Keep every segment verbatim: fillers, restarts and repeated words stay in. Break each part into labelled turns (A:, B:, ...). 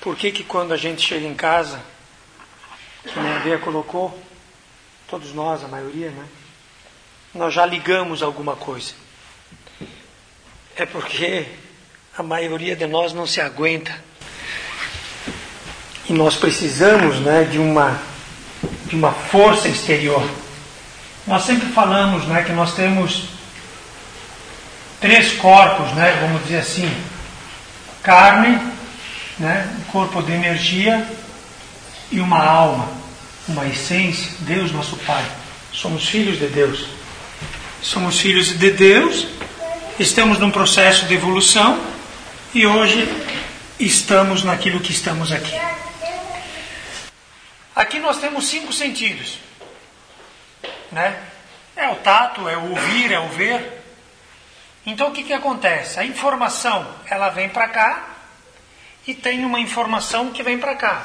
A: Por que que quando a gente chega em casa, que a Bea colocou, todos nós, a maioria, né? Nós já ligamos alguma coisa. É porque a maioria de nós não se aguenta. E nós precisamos, né, de uma, de uma força exterior. Nós sempre falamos, né, que nós temos três corpos, né, vamos dizer assim, carne, né, um corpo de energia e uma alma, uma essência, Deus nosso Pai. Somos filhos de Deus. Somos filhos de Deus, estamos num processo de evolução e hoje estamos naquilo que estamos aqui. Aqui nós temos cinco sentidos, né? É o tato, é o ouvir, é o ver. Então o que que acontece? A informação, ela vem para cá e tem uma informação que vem para cá.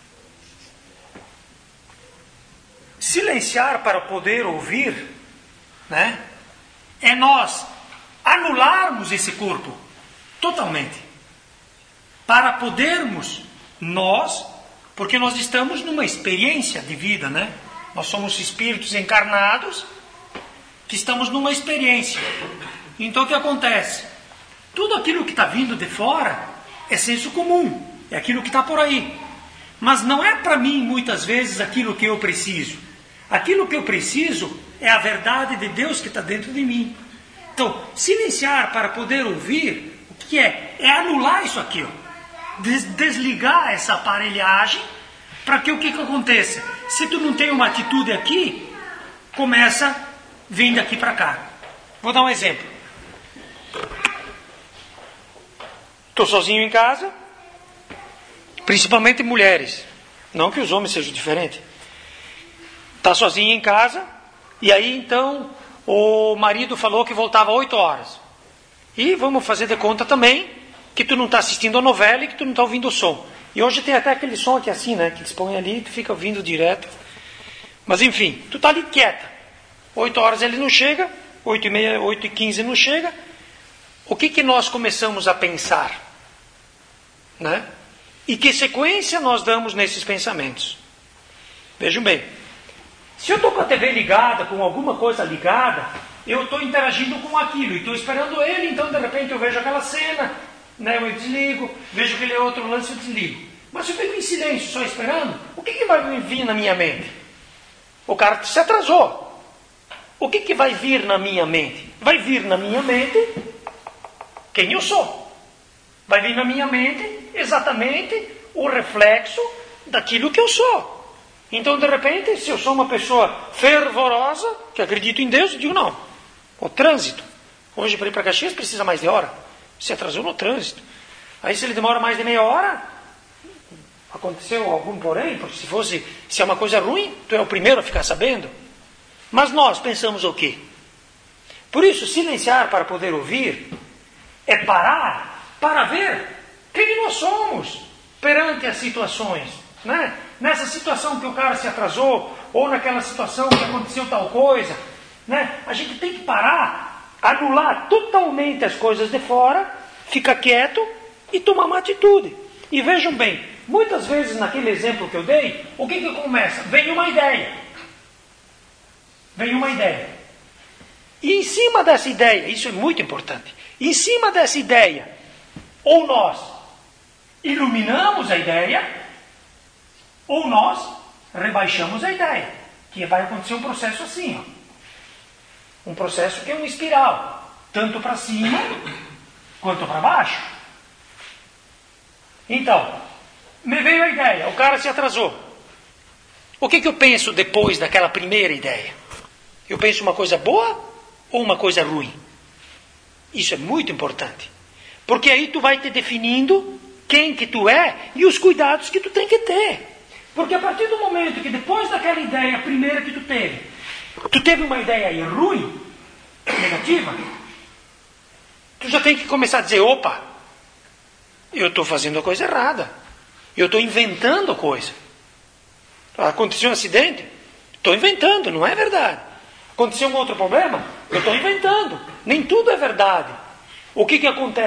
A: Silenciar para poder ouvir, né? É nós anularmos esse corpo totalmente para podermos nós, porque nós estamos numa experiência de vida, né? Nós somos espíritos encarnados que estamos numa experiência. Então o que acontece? Tudo aquilo que está vindo de fora é senso comum, é aquilo que está por aí. Mas não é para mim, muitas vezes, aquilo que eu preciso. Aquilo que eu preciso é a verdade de Deus que está dentro de mim. Então, silenciar para poder ouvir, o que é? É anular isso aqui, ó. Des- desligar essa aparelhagem, para que o que, que aconteça? Se tu não tem uma atitude aqui, começa vindo daqui para cá. Vou dar um exemplo. Estou sozinho em casa, principalmente mulheres. Não que os homens sejam diferentes. Está sozinho em casa, e aí então o marido falou que voltava oito horas. E vamos fazer de conta também que tu não está assistindo a novela e que tu não está ouvindo o som. E hoje tem até aquele som aqui assim, né? Que eles põem ali e tu fica ouvindo direto. Mas enfim, tu está ali quieta. Oito horas ele não chega, oito e meia, oito e quinze não chega. O que que nós começamos a pensar? Né? E que sequência nós damos nesses pensamentos? Vejam bem. Se eu estou com a T V ligada, com alguma coisa ligada, eu estou interagindo com aquilo e estou esperando ele, então de repente eu vejo aquela cena, né, eu desligo, vejo aquele outro lance, eu desligo. Mas se eu fico em silêncio só esperando, o que, que vai vir na minha mente? O cara se atrasou. O que, que vai vir na minha mente? Vai vir na minha mente quem eu sou. Vai vir na minha mente exatamente o reflexo daquilo que eu sou. Então, de repente, se eu sou uma pessoa fervorosa, que acredito em Deus, eu digo não. O trânsito. Hoje, para ir para Caxias, precisa mais de hora. Se atrasou no trânsito. Aí, se ele demora mais de meia hora, aconteceu algum porém, porque se fosse, se é uma coisa ruim, tu é o primeiro a ficar sabendo. Mas nós pensamos o quê? Por isso, silenciar para poder ouvir é parar para ver quem nós somos perante as situações, né? Nessa situação que o cara se atrasou, ou naquela situação que aconteceu tal coisa, né? A gente tem que parar, anular totalmente as coisas de fora, ficar quieto e tomar uma atitude. E vejam bem, muitas vezes naquele exemplo que eu dei, o que que começa? Vem uma ideia. Vem uma ideia. E em cima dessa ideia, isso é muito importante, em cima dessa ideia, ou nós iluminamos a ideia, ou nós rebaixamos a ideia. Que vai acontecer um processo assim, ó. Um processo que é uma espiral, tanto para cima quanto para baixo. Então, me veio a ideia, o cara se atrasou. O que que eu penso depois daquela primeira ideia? Eu penso uma coisa boa ou uma coisa ruim? Isso é muito importante. Porque aí tu vai te definindo quem que tu é e os cuidados que tu tem que ter. Porque a partir do momento que depois daquela ideia primeira que tu teve, tu teve uma ideia ruim, negativa, tu já tem que começar a dizer, opa, eu estou fazendo a coisa errada. Eu estou inventando coisa. Aconteceu um acidente? Estou inventando, não é verdade. Aconteceu um outro problema? Eu estou inventando. Nem tudo é verdade. O que que acontece?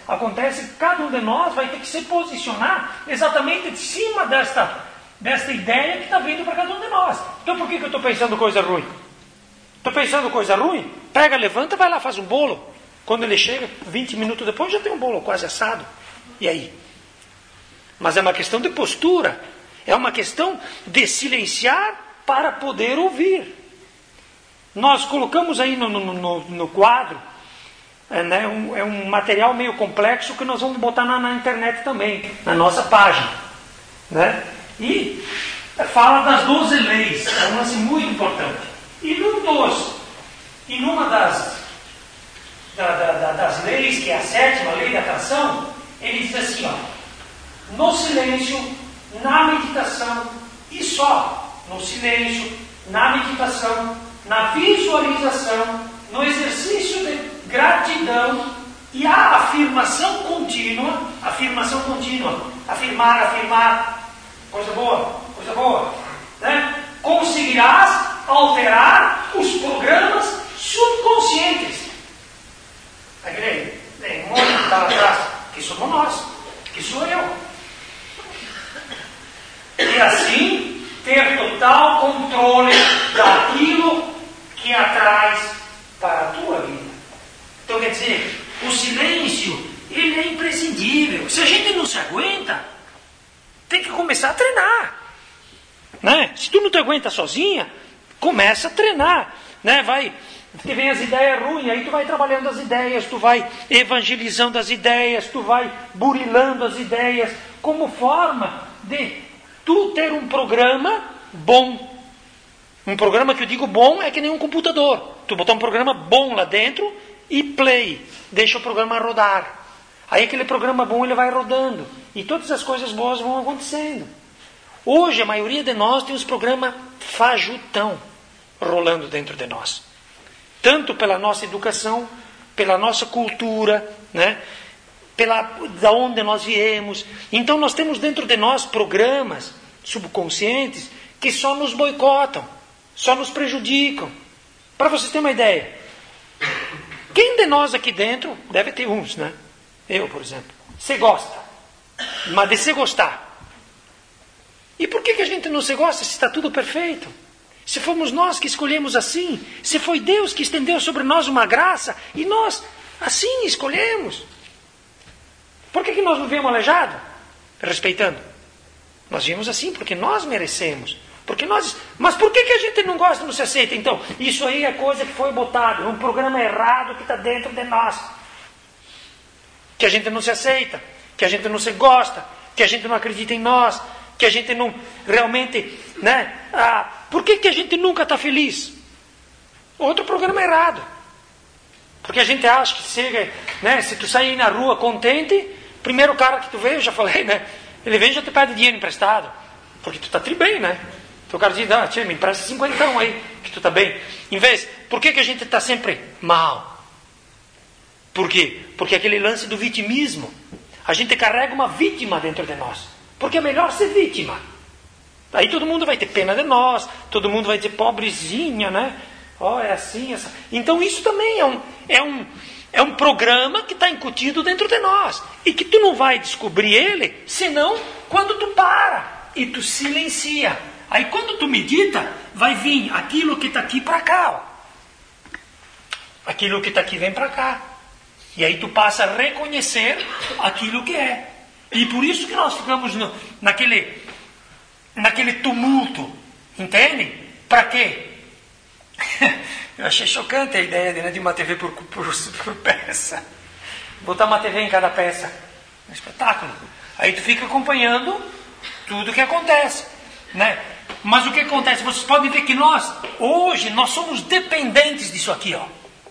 A: Acontece que cada um de nós vai ter que se posicionar exatamente em cima desta, desta ideia que está vindo para cada um de nós. Então por que, que eu estou pensando coisa ruim? Estou pensando coisa ruim? Pega, levanta, vai lá, faz um bolo. Quando ele chega, vinte minutos depois, já tem um bolo quase assado. E aí? Mas é uma questão de postura. É uma questão de silenciar para poder ouvir. Nós colocamos aí no, no, no, no quadro, é, né, um, é um material meio complexo que nós vamos botar na, na internet também, na nossa página. Né? E fala das doze leis. É um lance muito importante. E num dos, e numa das, da, da, da, das leis, que é a sétima lei da atração, ele diz assim, ó, no silêncio, na meditação, e só no silêncio, na meditação, na visualização, no exercício de gratidão e a afirmação contínua, afirmação contínua, afirmar, afirmar, coisa boa, coisa boa, né? Conseguirás alterar os programas subconscientes. Aquele demônio que está lá atrás, que somos nós, que sou eu. E assim ter total controle daquilo que atraz para a tua vida. Então quer dizer, o silêncio, ele é imprescindível. Se a gente não se aguenta, tem que começar a treinar. Né? Se tu não te aguenta sozinha, começa a treinar. Né? Vai, te vem as ideias ruins, aí tu vai trabalhando as ideias, tu vai evangelizando as ideias, tu vai burilando as ideias, como forma de tu ter um programa bom. Um programa que eu digo bom é que nem um computador. Tu botar um programa bom lá dentro e play. Deixa o programa rodar. Aí aquele programa bom ele vai rodando. E todas as coisas boas vão acontecendo. Hoje a maioria de nós tem os programas fajutão rolando dentro de nós. Tanto pela nossa educação, pela nossa cultura, né? Pela, da onde nós viemos. Então nós temos dentro de nós programas subconscientes que só nos boicotam, só nos prejudicam. Para vocês terem uma ideia, quem de nós aqui dentro, deve ter uns, né? Eu, por exemplo, você gosta, mas de se gostar. E por que, que a gente não se gosta se está tudo perfeito? Se fomos nós que escolhemos assim, se foi Deus que estendeu sobre nós uma graça e nós assim escolhemos. Por que, que nós não viemos aleijado? Respeitando. Nós viemos assim porque nós merecemos. Porque nós, mas por que, que a gente não gosta e não se aceita? Então, isso aí é coisa que foi botada, é um programa errado que está dentro de nós. Que a gente não se aceita, que a gente não se gosta, que a gente não acredita em nós, que a gente não realmente, né? Ah, por que, que a gente nunca está feliz? Outro programa errado. Porque a gente acha que chega, né? Se tu sair na rua contente, primeiro cara que tu vê, eu já falei, né? Ele vem e já te pede dinheiro emprestado. Porque tu está tri bem, né? Então o cara diz, ah, tia, me empresta cinquentão aí, que tu está bem. Em vez, por que, que a gente está sempre mal? Por quê? Porque aquele lance do vitimismo. A gente carrega uma vítima dentro de nós. Porque é melhor ser vítima. Aí todo mundo vai ter pena de nós, todo mundo vai dizer, pobrezinha, né? Ó, oh, é assim, essa. Então isso também é um, é um, é um programa que está incutido dentro de nós. E que tu não vai descobrir ele, senão quando tu para e tu silencia. Aí quando tu medita, vai vir aquilo que está aqui para cá. Ó. Aquilo que está aqui vem para cá. E aí tu passa a reconhecer aquilo que é. E por isso que nós ficamos no, naquele, naquele tumulto. Entende? Para quê? Eu achei chocante a ideia de, né, de uma T V por, por, por peça. Botar uma T V em cada peça. Um espetáculo. Aí tu fica acompanhando tudo o que acontece. Né? Mas o que acontece? Vocês podem ver que nós, hoje, nós somos dependentes disso aqui. Ó.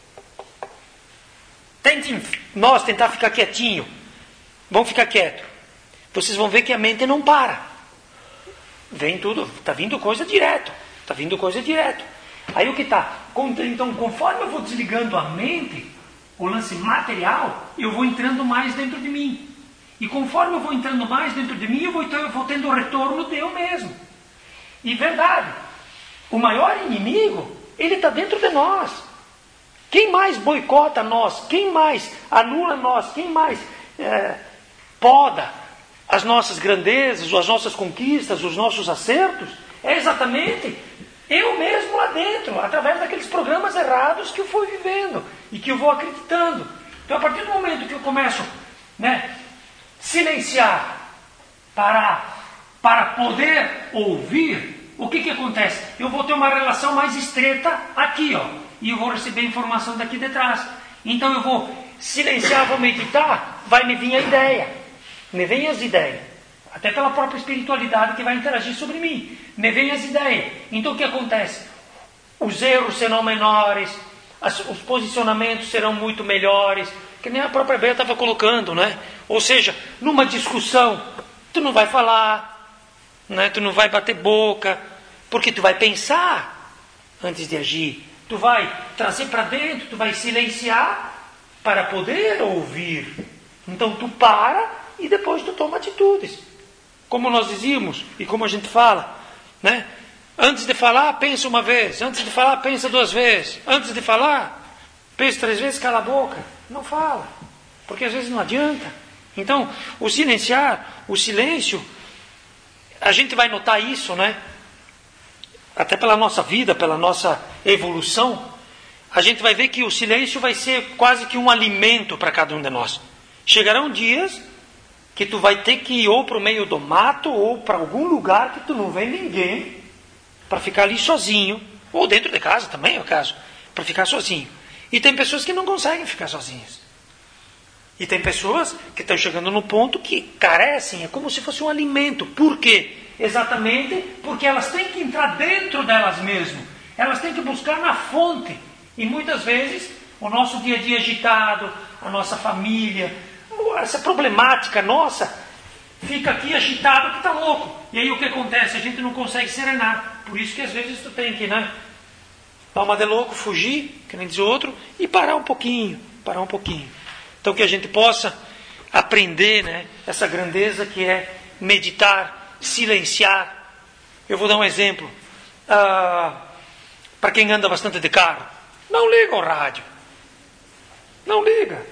A: Tentem nós tentar ficar quietinho. Vamos ficar quieto. Vocês vão ver que a mente não para. Vem tudo, está vindo coisa direto. Está vindo coisa direto. Aí o que está? Então, conforme eu vou desligando a mente, o lance material, eu vou entrando mais dentro de mim. E conforme eu vou entrando mais dentro de mim, eu vou, eu vou tendo o retorno de eu mesmo. E verdade, o maior inimigo, ele está dentro de nós. Quem mais boicota nós? Quem mais anula nós? Quem mais é, poda as nossas grandezas, as nossas conquistas, os nossos acertos, é exatamente eu mesmo lá dentro, através daqueles programas errados que eu fui vivendo e que eu vou acreditando. Então, a partir do momento que eu começo, né, silenciar, parar, para poder ouvir, o que que acontece? Eu vou ter uma relação mais estreita aqui, ó, e eu vou receber informação daqui de trás. Então eu vou silenciar, vou meditar, vai me vir a ideia, me vem as ideias, até pela própria espiritualidade que vai interagir sobre mim, me vem as ideias. Então o que acontece? Os erros serão menores, as, os posicionamentos serão muito melhores, que nem a própria Bea estava colocando, né? Ou seja, numa discussão, tu não vai falar, né? Tu não vai bater boca, porque tu vai pensar antes de agir, tu vai trazer para dentro, tu vai silenciar para poder ouvir. Então tu para e depois tu toma atitudes. Como nós dizíamos e como a gente fala, né? Antes de falar, pensa uma vez. Antes de falar, pensa duas vezes. Antes de falar, pensa três vezes, cala a boca. Não fala, porque às vezes não adianta. Então, o silenciar, o silêncio, a gente vai notar isso, né? Até pela nossa vida, pela nossa evolução, a gente vai ver que o silêncio vai ser quase que um alimento para cada um de nós. Chegarão dias que tu vai ter que ir ou para o meio do mato ou para algum lugar que tu não vê ninguém, para ficar ali sozinho, ou dentro de casa também é o caso, para ficar sozinho. E tem pessoas que não conseguem ficar sozinhas. E tem pessoas que estão chegando no ponto que carecem, é como se fosse um alimento. Por quê? Exatamente porque elas têm que entrar dentro delas mesmas. Elas têm que buscar na fonte. E muitas vezes o nosso dia a dia agitado, a nossa família, essa problemática nossa, fica aqui agitado que está louco. E aí o que acontece? A gente não consegue serenar. Por isso que às vezes tu tem que, né, dar uma de louco, fugir, que nem diz o outro, e parar um pouquinho, parar um pouquinho. Então que a gente possa aprender, né, essa grandeza que é meditar, silenciar. Eu vou dar um exemplo. Ah, para quem anda bastante de carro, não liga o rádio. Não liga.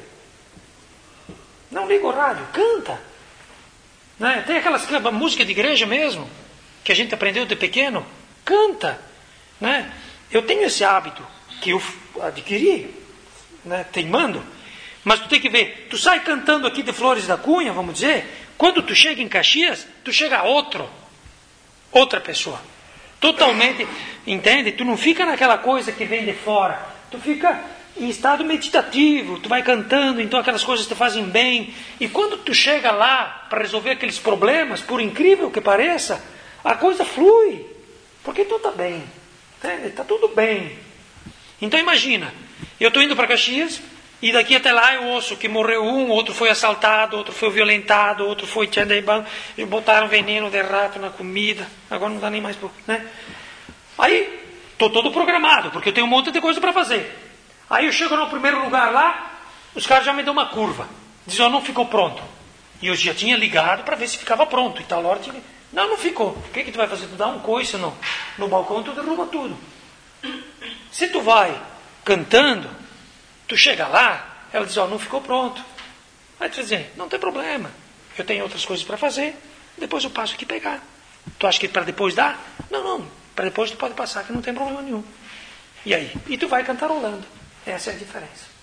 A: Não liga o rádio, canta. Né? Tem aquelas música de igreja mesmo, que a gente aprendeu de pequeno, canta. Né? Eu tenho esse hábito que eu adquiri, né, teimando. Mas tu tem que ver, tu sai cantando aqui de Flores da Cunha, vamos dizer, quando tu chega em Caxias, tu chega a outro, outra pessoa. Totalmente, entende? Tu não fica naquela coisa que vem de fora. Tu fica em estado meditativo, tu vai cantando, então aquelas coisas te fazem bem. E quando tu chega lá para resolver aqueles problemas, por incrível que pareça, a coisa flui. Porque tu está bem, entende? Está tudo bem. Então imagina, eu estou indo para Caxias, e daqui até lá eu ouço que morreu um, outro foi assaltado, outro foi violentado, outro foi tchandeiban, e botaram veneno de rato na comida, agora não dá nem mais... Né? Aí, estou todo programado, porque eu tenho um monte de coisa para fazer. Aí eu chego no primeiro lugar lá, os caras já me dão uma curva. Dizem, ó, não ficou pronto. E eu já tinha ligado para ver se ficava pronto. E tal hora tinha... Não, não ficou. O que, que tu vai fazer? Tu dá um coice no, no balcão, tu derruba tudo. Se tu vai cantando, tu chega lá, ela diz, ó, não ficou pronto. Aí tu vai dizer, não tem problema, eu tenho outras coisas para fazer, depois eu passo aqui pegar. Tu acha que para depois dá? Não, não, para depois tu pode passar, que não tem problema nenhum. E aí? E tu vai cantarolando. Essa é a diferença.